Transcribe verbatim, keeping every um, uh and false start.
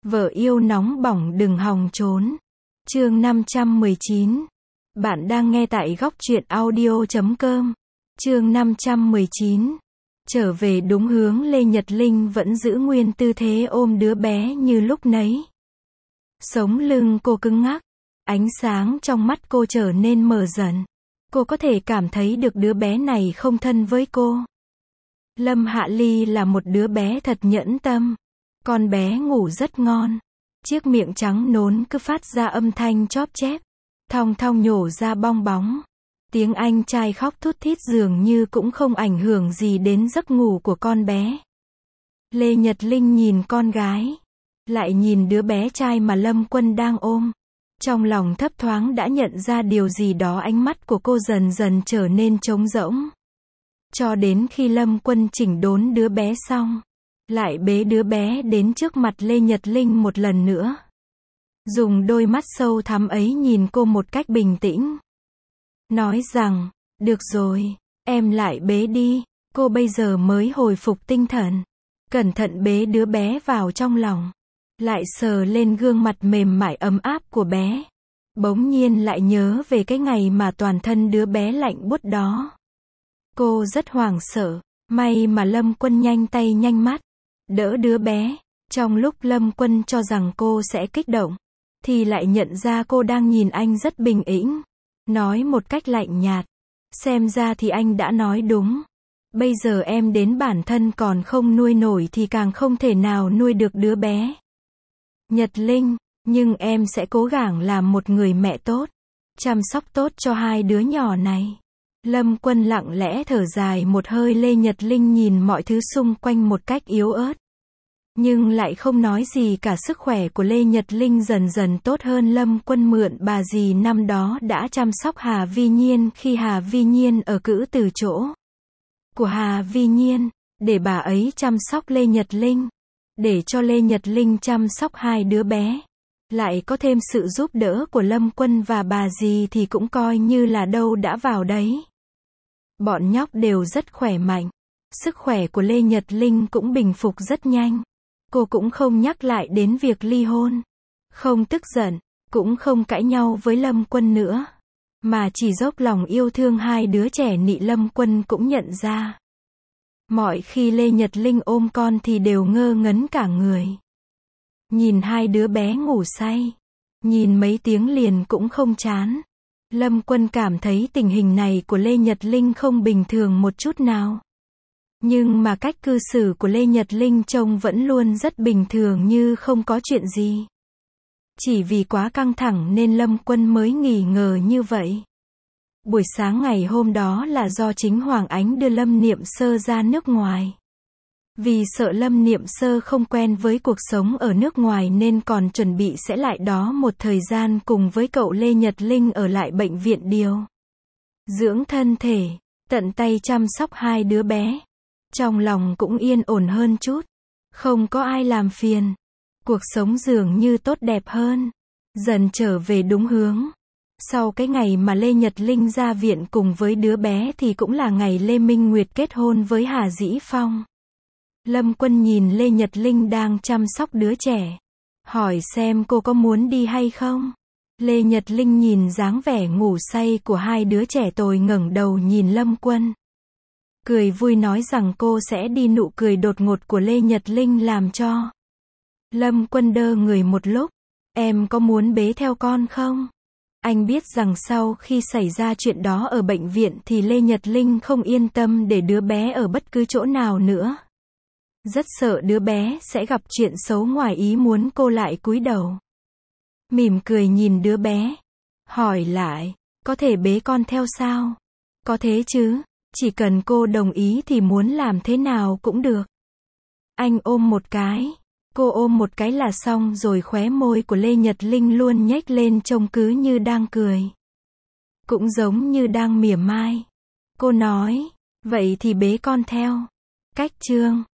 Vợ yêu nóng bỏng đừng hòng trốn. Chương năm trăm mười chín. Bạn đang nghe tại góc truyện audio chấm com. Chương năm trăm mười chín. Trở về đúng hướng, Lê Nhật Linh vẫn giữ nguyên tư thế ôm đứa bé như lúc nấy. Sống lưng cô cứng ngắc, ánh sáng trong mắt cô trở nên mờ dần. Cô có thể cảm thấy được đứa bé này không thân với cô. Lâm Hạ Ly là một đứa bé thật nhẫn tâm. Con bé ngủ rất ngon. Chiếc miệng trắng nốn cứ phát ra âm thanh chóp chép, thong thong nhổ ra bong bóng. Tiếng anh trai khóc thút thít dường như cũng không ảnh hưởng gì đến giấc ngủ của con bé. Lê Nhật Linh nhìn con gái, lại nhìn đứa bé trai mà Lâm Quân đang ôm. Trong lòng thấp thoáng đã nhận ra điều gì đó, ánh mắt của cô dần dần trở nên trống rỗng. Cho đến khi Lâm Quân chỉnh đốn đứa bé xong, lại bế đứa bé đến trước mặt Lê Nhật Linh một lần nữa. Dùng đôi mắt sâu thẳm ấy nhìn cô một cách bình tĩnh. Nói rằng, được rồi, em lại bế đi. Cô bây giờ mới hồi phục tinh thần. Cẩn thận bế đứa bé vào trong lòng. Lại sờ lên gương mặt mềm mại ấm áp của bé. Bỗng nhiên lại nhớ về cái ngày mà toàn thân đứa bé lạnh buốt đó. Cô rất hoảng sợ. May mà Lâm Quân nhanh tay nhanh mắt đỡ đứa bé. Trong lúc Lâm Quân cho rằng cô sẽ kích động, thì lại nhận ra cô đang nhìn anh rất bình tĩnh. Nói một cách lạnh nhạt. Xem ra thì anh đã nói đúng. Bây giờ em đến bản thân còn không nuôi nổi thì càng không thể nào nuôi được đứa bé. Nhật Linh, nhưng em sẽ cố gắng làm một người mẹ tốt, chăm sóc tốt cho hai đứa nhỏ này. Lâm Quân lặng lẽ thở dài một hơi. Lê Nhật Linh nhìn mọi thứ xung quanh một cách yếu ớt, nhưng lại không nói gì cả. Sức khỏe của Lê Nhật Linh dần dần tốt hơn. Lâm Quân mượn bà dì năm đó đã chăm sóc Hà Vi Nhiên khi Hà Vi Nhiên ở cữ từ chỗ của Hà Vi Nhiên, để bà ấy chăm sóc Lê Nhật Linh, để cho Lê Nhật Linh chăm sóc hai đứa bé. Lại có thêm sự giúp đỡ của Lâm Quân và bà dì thì cũng coi như là đâu đã vào đấy. Bọn nhóc đều rất khỏe mạnh. Sức khỏe của Lê Nhật Linh cũng bình phục rất nhanh. Cô cũng không nhắc lại đến việc ly hôn, không tức giận, cũng không cãi nhau với Lâm Quân nữa, mà chỉ dốc lòng yêu thương hai đứa trẻ nị. Lâm Quân cũng nhận ra, mọi khi Lê Nhật Linh ôm con thì đều ngơ ngấn cả người. Nhìn hai đứa bé ngủ say, nhìn mấy tiếng liền cũng không chán. Lâm Quân cảm thấy tình hình này của Lê Nhật Linh không bình thường một chút nào. Nhưng mà cách cư xử của Lê Nhật Linh trông vẫn luôn rất bình thường, như không có chuyện gì. Chỉ vì quá căng thẳng nên Lâm Quân mới nghi ngờ như vậy. Buổi sáng ngày hôm đó là do chính Hoàng Ánh đưa Lâm Niệm Sơ ra nước ngoài. Vì sợ Lâm Niệm Sơ không quen với cuộc sống ở nước ngoài nên còn chuẩn bị sẽ lại đó một thời gian cùng với cậu. Lê Nhật Linh ở lại bệnh viện điều dưỡng thân thể, tận tay chăm sóc hai đứa bé. Trong lòng cũng yên ổn hơn chút, không có ai làm phiền. Cuộc sống dường như tốt đẹp hơn, dần trở về đúng hướng. Sau cái ngày mà Lê Nhật Linh ra viện cùng với đứa bé thì cũng là ngày Lê Minh Nguyệt kết hôn với Hà Dĩ Phong. Lâm Quân nhìn Lê Nhật Linh đang chăm sóc đứa trẻ, hỏi xem cô có muốn đi hay không. Lê Nhật Linh nhìn dáng vẻ ngủ say của hai đứa trẻ tồi, ngẩng đầu nhìn Lâm Quân, cười vui nói rằng cô sẽ đi. Nụ cười đột ngột của Lê Nhật Linh làm cho Lâm Quân đơ người một lúc. Em có muốn bế theo con không? Anh biết rằng sau khi xảy ra chuyện đó ở bệnh viện thì Lê Nhật Linh không yên tâm để đứa bé ở bất cứ chỗ nào nữa. Rất sợ đứa bé sẽ gặp chuyện xấu ngoài ý muốn. Cô lại cúi đầu, mỉm cười nhìn đứa bé, hỏi lại, có thể bế con theo sao? Có thế chứ, chỉ cần cô đồng ý thì muốn làm thế nào cũng được. Anh ôm một cái, cô ôm một cái là xong rồi. Khóe môi của Lê Nhật Linh luôn nhếch lên, trông cứ như đang cười, cũng giống như đang mỉa mai. Cô nói, vậy thì bế con theo. Cách chương